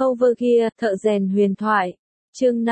Overgear, thợ rèn huyền thoại. Chương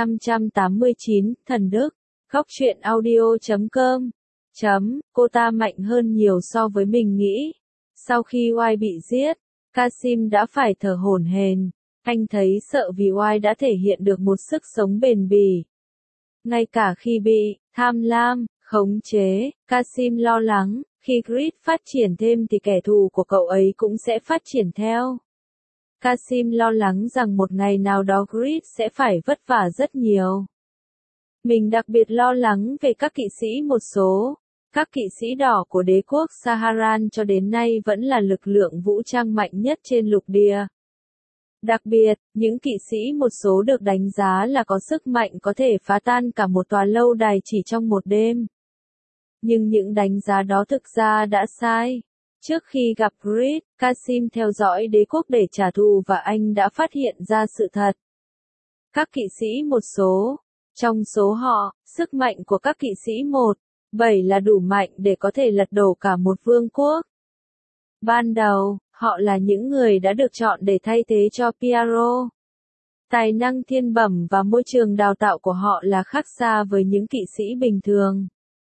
589, Thần Đức. Góc truyện audio.com. Cô ta mạnh hơn nhiều so với mình nghĩ. Sau khi Y bị giết, Kasim đã phải thở hổn hển. Anh thấy sợ vì Y đã thể hiện được một sức sống bền bỉ. Ngay cả khi bị tham lam khống chế, Kasim lo lắng, khi Grid phát triển thêm thì kẻ thù của cậu ấy cũng sẽ phát triển theo. Kasim lo lắng rằng một ngày nào đó Grid sẽ phải vất vả rất nhiều. Mình đặc biệt lo lắng về các kỵ sĩ một số. Các kỵ sĩ đỏ của đế quốc Saharan cho đến nay vẫn là lực lượng vũ trang mạnh nhất trên lục địa. Đặc biệt, những kỵ sĩ một số được đánh giá là có sức mạnh có thể phá tan cả một tòa lâu đài chỉ trong một đêm. Nhưng những đánh giá đó thực ra đã sai. Trước khi gặp Grid, Kasim theo dõi đế quốc để trả thù và anh đã phát hiện ra sự thật. Các kỵ sĩ một số. Trong số họ, sức mạnh của các kỵ sĩ 1-7 là đủ mạnh để có thể lật đổ cả một vương quốc. Ban đầu, họ là những người đã được chọn để thay thế cho Piaro. Tài năng thiên bẩm và môi trường đào tạo của họ là khác xa với những kỵ sĩ bình thường.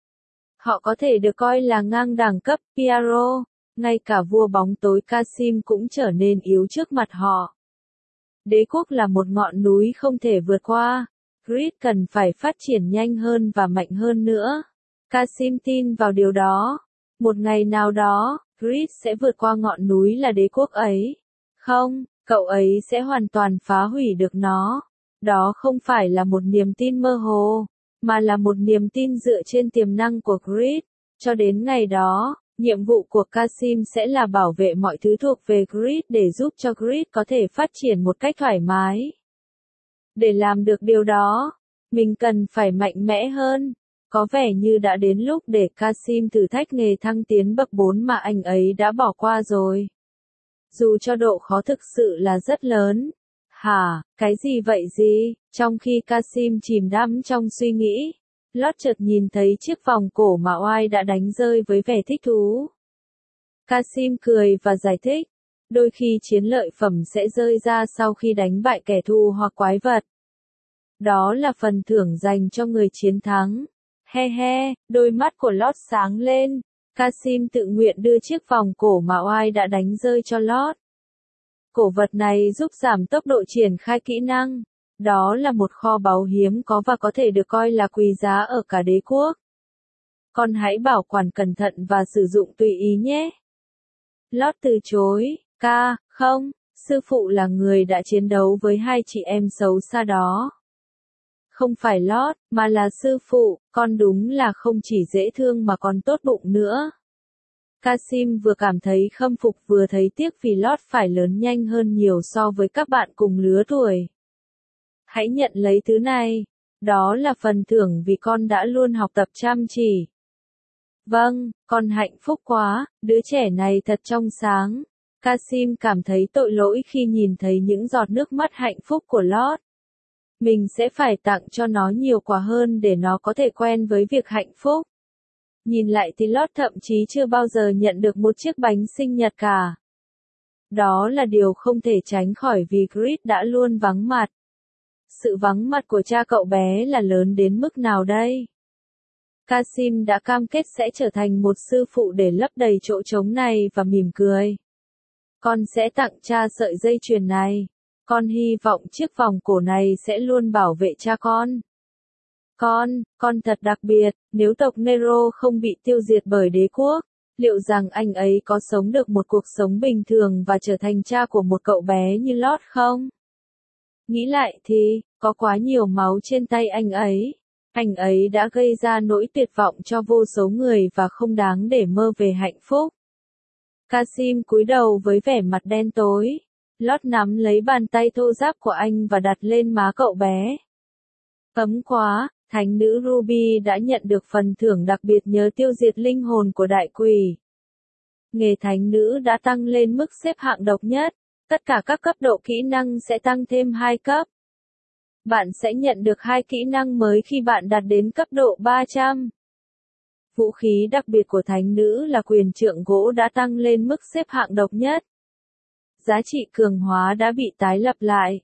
Họ có thể được coi là ngang đẳng cấp Piaro, ngay cả vua bóng tối Kasim cũng trở nên yếu trước mặt họ. Đế quốc là một ngọn núi không thể vượt qua. Grid cần phải phát triển nhanh hơn và mạnh hơn nữa. Kasim tin vào điều đó. Một ngày nào đó, Grid sẽ vượt qua ngọn núi là đế quốc ấy. Không, cậu ấy sẽ hoàn toàn phá hủy được nó. Đó không phải là một niềm tin mơ hồ, mà là một niềm tin dựa trên tiềm năng của Grid. Cho đến ngày đó, nhiệm vụ của Kasim sẽ là bảo vệ mọi thứ thuộc về Grid để giúp cho Grid có thể phát triển một cách thoải mái. Để làm được điều đó, mình cần phải mạnh mẽ hơn. Có vẻ như đã đến lúc để Kasim thử thách nghề thăng tiến bậc 4 mà anh ấy đã bỏ qua rồi. Dù cho độ khó thực sự là rất lớn. Hả, cái gì vậy gì? Trong khi Kasim chìm đắm trong suy nghĩ, Lót chợt nhìn thấy chiếc vòng cổ mà Oai đã đánh rơi với vẻ thích thú. Kasim cười và giải thích. Đôi khi chiến lợi phẩm sẽ rơi ra sau khi đánh bại kẻ thù hoặc quái vật. Đó là phần thưởng dành cho người chiến thắng. He he, đôi mắt của Lót sáng lên. Kasim tự nguyện đưa chiếc vòng cổ mà Oai đã đánh rơi cho Lót. Cổ vật này giúp giảm tốc độ triển khai kỹ năng. Đó là một kho báu hiếm có và có thể được coi là quý giá ở cả đế quốc. Con hãy bảo quản cẩn thận và sử dụng tùy ý nhé. Lót từ chối. Không, sư phụ là người đã chiến đấu với hai chị em xấu xa đó. Không phải Lót, mà là sư phụ, con đúng là không chỉ dễ thương mà còn tốt bụng nữa. Kasim vừa cảm thấy khâm phục vừa thấy tiếc vì Lót phải lớn nhanh hơn nhiều so với các bạn cùng lứa tuổi. Hãy nhận lấy thứ này. Đó là phần thưởng vì con đã luôn học tập chăm chỉ. Vâng, con hạnh phúc quá, đứa trẻ này thật trong sáng. Kasim cảm thấy tội lỗi khi nhìn thấy những giọt nước mắt hạnh phúc của Lót. Mình sẽ phải tặng cho nó nhiều quà hơn để nó có thể quen với việc hạnh phúc. Nhìn lại thì Lót thậm chí chưa bao giờ nhận được một chiếc bánh sinh nhật cả. Đó là điều không thể tránh khỏi vì Grid đã luôn vắng mặt. Sự vắng mặt của cha cậu bé là lớn đến mức nào đây? Kasim đã cam kết sẽ trở thành một sư phụ để lấp đầy chỗ trống này và mỉm cười. Con sẽ tặng cha sợi dây chuyền này. Con hy vọng chiếc vòng cổ này sẽ luôn bảo vệ cha con. Con thật đặc biệt, nếu tộc Nero không bị tiêu diệt bởi đế quốc, liệu rằng anh ấy có sống được một cuộc sống bình thường và trở thành cha của một cậu bé như Lót không? Nghĩ lại thì, có quá nhiều máu trên tay anh ấy. Anh ấy đã gây ra nỗi tuyệt vọng cho vô số người và không đáng để mơ về hạnh phúc. Kasim cúi đầu với vẻ mặt đen tối. Lót nắm lấy bàn tay thô ráp của anh và đặt lên má cậu bé. Ấm quá, thánh nữ Ruby đã nhận được phần thưởng đặc biệt nhớ tiêu diệt linh hồn của đại quỷ. Nghề thánh nữ đã tăng lên mức xếp hạng độc nhất. Tất cả các cấp độ kỹ năng sẽ tăng thêm 2 cấp. Bạn sẽ nhận được 2 kỹ năng mới khi bạn đạt đến cấp độ 300. Vũ khí đặc biệt của thánh nữ là quyền trượng gỗ đã tăng lên mức xếp hạng độc nhất. Giá trị cường hóa đã bị tái lập lại.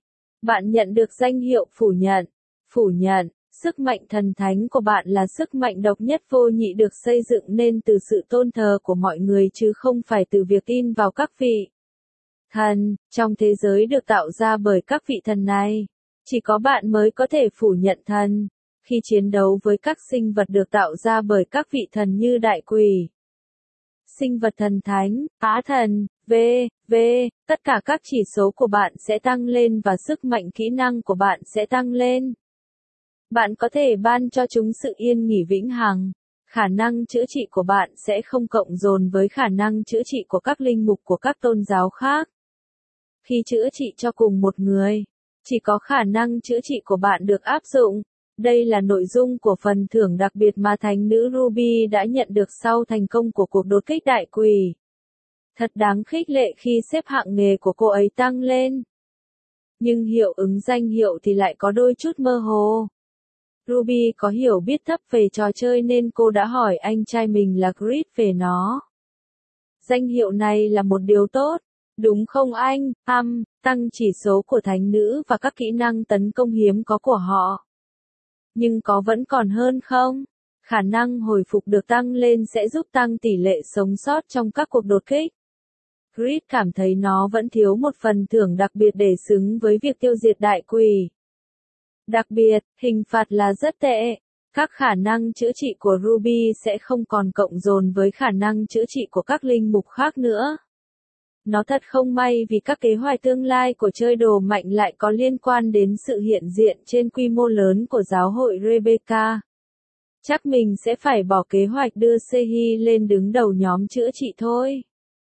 Bạn nhận được danh hiệu phủ nhận. Phủ nhận, sức mạnh thần thánh của bạn là sức mạnh độc nhất vô nhị được xây dựng nên từ sự tôn thờ của mọi người chứ không phải từ việc tin vào các vị thần trong thế giới được tạo ra bởi các vị thần này. Chỉ có bạn mới có thể phủ nhận thần khi chiến đấu với các sinh vật được tạo ra bởi các vị thần như đại quỷ, sinh vật thần thánh, á thần, v. Tất cả các chỉ số của bạn sẽ tăng lên và sức mạnh kỹ năng của bạn sẽ tăng lên. Bạn có thể ban cho chúng sự yên nghỉ vĩnh hằng. Khả năng chữa trị của bạn sẽ không cộng dồn với khả năng chữa trị của các linh mục của các tôn giáo khác. Khi chữa trị cho cùng một người, chỉ có khả năng chữa trị của bạn được áp dụng. Đây là nội dung của phần thưởng đặc biệt mà thánh nữ Ruby đã nhận được sau thành công của cuộc đột kích đại quỷ. Thật đáng khích lệ khi xếp hạng nghề của cô ấy tăng lên. Nhưng hiệu ứng danh hiệu thì lại có đôi chút mơ hồ. Ruby có hiểu biết thấp về trò chơi nên cô đã hỏi anh trai mình là Chris về nó. Danh hiệu này là một điều tốt, đúng không anh? Tăng chỉ số của thánh nữ và các kỹ năng tấn công hiếm có của họ. Nhưng có vẫn còn hơn không? Khả năng hồi phục được tăng lên sẽ giúp tăng tỷ lệ sống sót trong các cuộc đột kích. Chris cảm thấy nó vẫn thiếu một phần thưởng đặc biệt để xứng với việc tiêu diệt đại quỷ. Đặc biệt, hình phạt là rất tệ. Các khả năng chữa trị của Ruby sẽ không còn cộng dồn với khả năng chữa trị của các linh mục khác nữa. Nó thật không may vì các kế hoạch tương lai của chơi đồ mạnh lại có liên quan đến sự hiện diện trên quy mô lớn của giáo hội Rebecca. Chắc mình sẽ phải bỏ kế hoạch đưa Sehi lên đứng đầu nhóm chữa trị thôi.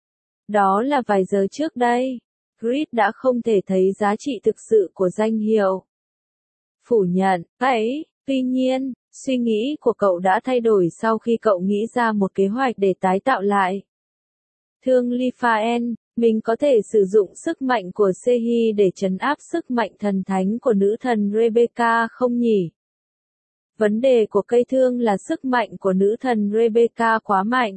Đó là vài giờ trước đây. Chris đã không thể thấy giá trị thực sự của danh hiệu. Phủ nhận, ấy, tuy nhiên, suy nghĩ của cậu đã thay đổi sau khi cậu nghĩ ra một kế hoạch để tái tạo lại. Thương Lifaen, mình có thể sử dụng sức mạnh của Sehi để trấn áp sức mạnh thần thánh của nữ thần Rebecca không nhỉ? Vấn đề của cây thương là sức mạnh của nữ thần Rebecca quá mạnh.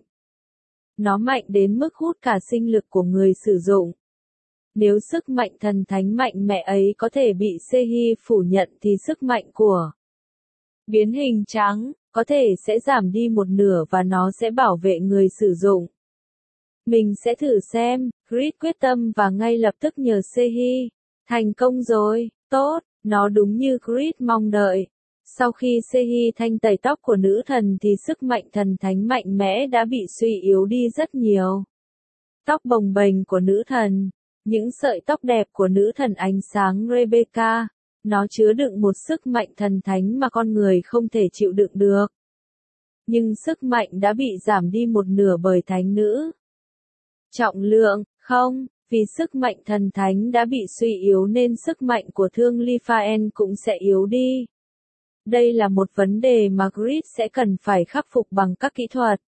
Nó mạnh đến mức hút cả sinh lực của người sử dụng. Nếu sức mạnh thần thánh mạnh mẽ ấy có thể bị Sehi phủ nhận thì sức mạnh của biến hình trắng có thể sẽ giảm đi một nửa và nó sẽ bảo vệ người sử dụng. Mình sẽ thử xem, Chris quyết tâm và ngay lập tức nhờ Sehi. Thành công rồi, tốt, nó đúng như Chris mong đợi. Sau khi Sehi thanh tẩy tóc của nữ thần thì sức mạnh thần thánh mạnh mẽ đã bị suy yếu đi rất nhiều. Tóc bồng bềnh của nữ thần, những sợi tóc đẹp của nữ thần ánh sáng Rebecca, nó chứa đựng một sức mạnh thần thánh mà con người không thể chịu đựng được. Nhưng sức mạnh đã bị giảm đi một nửa bởi thánh nữ. Trọng lượng, không, vì sức mạnh thần thánh đã bị suy yếu nên sức mạnh của thương Lifaen cũng sẽ yếu đi. Đây là một vấn đề mà Chris sẽ cần phải khắc phục bằng các kỹ thuật.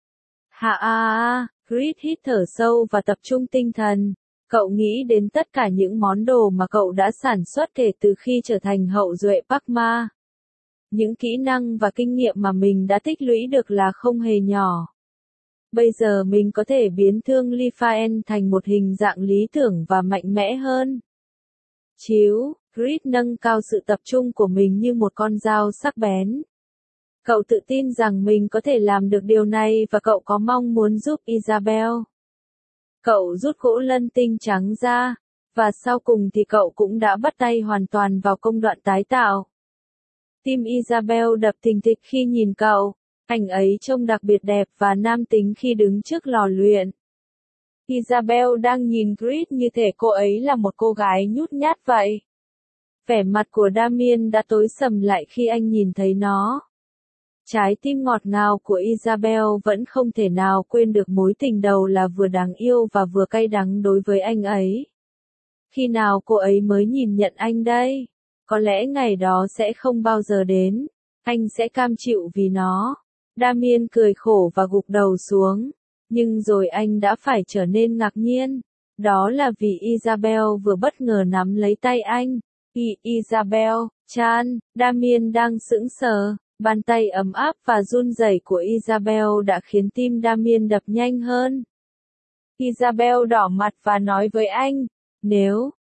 Chris hít thở sâu và tập trung tinh thần. Cậu nghĩ đến tất cả những món đồ mà cậu đã sản xuất kể từ khi trở thành hậu duệ Pakma. Những kỹ năng và kinh nghiệm mà mình đã tích lũy được là không hề nhỏ. Bây giờ mình có thể biến thương Lifaen thành một hình dạng lý tưởng và mạnh mẽ hơn. Chris nâng cao sự tập trung của mình như một con dao sắc bén. Cậu tự tin rằng mình có thể làm được điều này và cậu có mong muốn giúp Isabel. Cậu rút gỗ lân tinh trắng ra, và sau cùng thì cậu cũng đã bắt tay hoàn toàn vào công đoạn tái tạo. Tim Isabel đập thình thịch khi nhìn cậu, ảnh ấy trông đặc biệt đẹp và nam tính khi đứng trước lò luyện. Isabel đang nhìn Chris như thể cô ấy là một cô gái nhút nhát vậy. Vẻ mặt của Damien đã tối sầm lại khi anh nhìn thấy nó. Trái tim ngọt ngào của Isabel vẫn không thể nào quên được mối tình đầu là vừa đáng yêu và vừa cay đắng đối với anh ấy. Khi nào cô ấy mới nhìn nhận anh đây? Có lẽ ngày đó sẽ không bao giờ đến. Anh sẽ cam chịu vì nó. Damien cười khổ và gục đầu xuống. Nhưng rồi anh đã phải trở nên ngạc nhiên. Đó là vì Isabel vừa bất ngờ nắm lấy tay anh. Isabel, Chan, Damien đang sững sờ. Bàn tay ấm áp và run rẩy của Isabel đã khiến tim Damien đập nhanh hơn. Isabel đỏ mặt và nói với anh,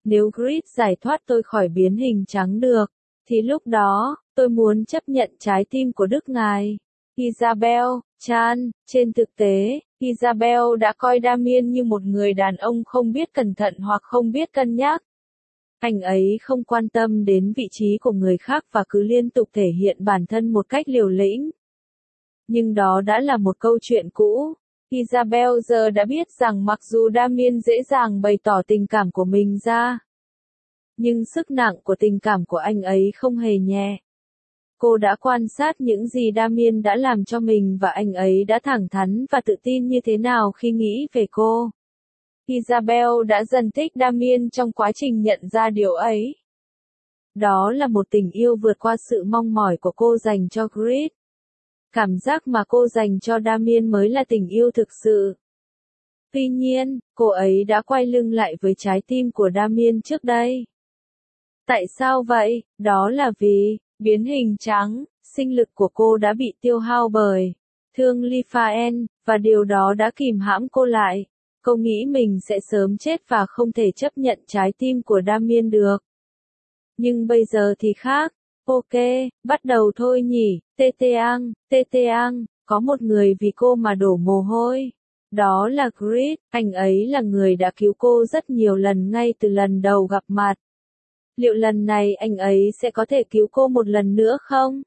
Nếu Grid giải thoát tôi khỏi biến hình trắng được, thì lúc đó, tôi muốn chấp nhận trái tim của Đức Ngài. Isabel, Chan, trên thực tế, Isabel đã coi Damien như một người đàn ông không biết cẩn thận hoặc không biết cân nhắc. Anh ấy không quan tâm đến vị trí của người khác và cứ liên tục thể hiện bản thân một cách liều lĩnh. Nhưng đó đã là một câu chuyện cũ. Isabel giờ đã biết rằng mặc dù Damien dễ dàng bày tỏ tình cảm của mình ra, nhưng sức nặng của tình cảm của anh ấy không hề nhẹ. Cô đã quan sát những gì Damien đã làm cho mình và anh ấy đã thẳng thắn và tự tin như thế nào khi nghĩ về cô. Isabel đã dần thích Damien trong quá trình nhận ra điều ấy. Đó là một tình yêu vượt qua sự mong mỏi của cô dành cho Grid. Cảm giác mà cô dành cho Damien mới là tình yêu thực sự. Tuy nhiên, cô ấy đã quay lưng lại với trái tim của Damien trước đây. Tại sao vậy? Đó là vì, biến hình trắng, sinh lực của cô đã bị tiêu hao bởi thương Lifaen, và điều đó đã kìm hãm cô lại. Cô nghĩ mình sẽ sớm chết và không thể chấp nhận trái tim của Damien được. Nhưng bây giờ thì khác. Ok, bắt đầu thôi nhỉ, Teteang, có một người vì cô mà đổ mồ hôi. Đó là Grid, anh ấy là người đã cứu cô rất nhiều lần ngay từ lần đầu gặp mặt. Liệu lần này anh ấy sẽ có thể cứu cô một lần nữa không?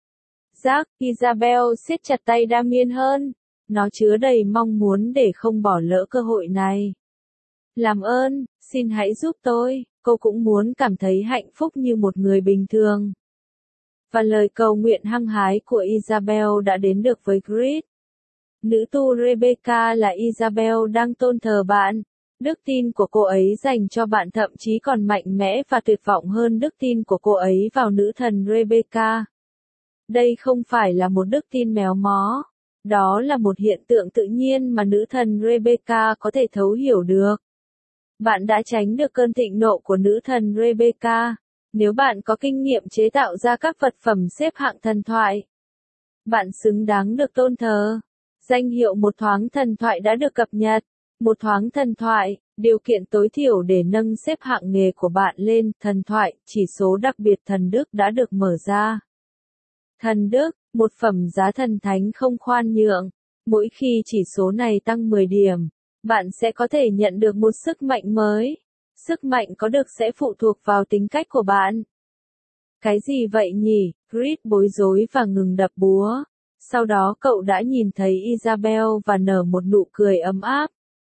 Isabel siết chặt tay Damien hơn. Nó chứa đầy mong muốn để không bỏ lỡ cơ hội này. Làm ơn, xin hãy giúp tôi, cô cũng muốn cảm thấy hạnh phúc như một người bình thường. Và lời cầu nguyện hăng hái của Isabel đã đến được với Grid. Nữ tu Rebecca là Isabel đang tôn thờ bạn. Đức tin của cô ấy dành cho bạn thậm chí còn mạnh mẽ và tuyệt vọng hơn đức tin của cô ấy vào nữ thần Rebecca. Đây không phải là một đức tin méo mó. Đó là một hiện tượng tự nhiên mà nữ thần Rebecca có thể thấu hiểu được. Bạn đã tránh được cơn thịnh nộ của nữ thần Rebecca. Nếu bạn có kinh nghiệm chế tạo ra các vật phẩm xếp hạng thần thoại, bạn xứng đáng được tôn thờ. Danh hiệu một thoáng thần thoại đã được cập nhật. Một thoáng thần thoại, điều kiện tối thiểu để nâng xếp hạng nghề của bạn lên. Thần thoại, chỉ số đặc biệt thần đức đã được mở ra. Thần đức, một phẩm giá thần thánh không khoan nhượng. Mỗi khi chỉ số này tăng 10 điểm, bạn sẽ có thể nhận được một sức mạnh mới. Sức mạnh có được sẽ phụ thuộc vào tính cách của bạn. Cái gì vậy nhỉ? Grid bối rối và ngừng đập búa. Sau đó cậu đã nhìn thấy Isabel và nở một nụ cười ấm áp.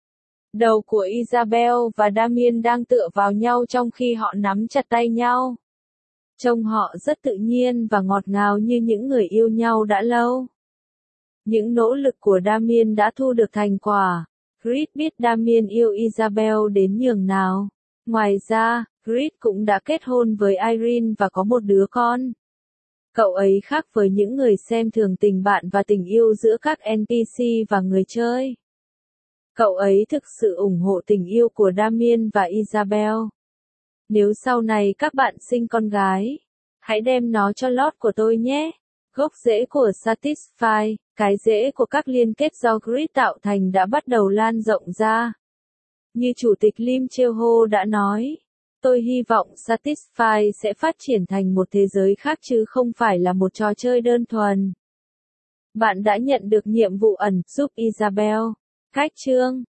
Đầu của Isabel và Damien đang tựa vào nhau trong khi họ nắm chặt tay nhau. Trông họ rất tự nhiên và ngọt ngào như những người yêu nhau đã lâu. Những nỗ lực của Damien đã thu được thành quả. Grid biết Damien yêu Isabel đến nhường nào. Ngoài ra, Grid cũng đã kết hôn với Irene và có một đứa con. Cậu ấy khác với những người xem thường tình bạn và tình yêu giữa các NPC và người chơi. Cậu ấy thực sự ủng hộ tình yêu của Damien và Isabel. Nếu sau này các bạn sinh con gái, hãy đem nó cho Lord của tôi nhé. Gốc rễ của Satisfy, cái rễ của các liên kết do Grid tạo thành đã bắt đầu lan rộng ra. Như Chủ tịch Lim Cheo-ho đã nói, tôi hy vọng Satisfy sẽ phát triển thành một thế giới khác chứ không phải là một trò chơi đơn thuần. Bạn đã nhận được nhiệm vụ ẩn giúp Isabel. Cách chương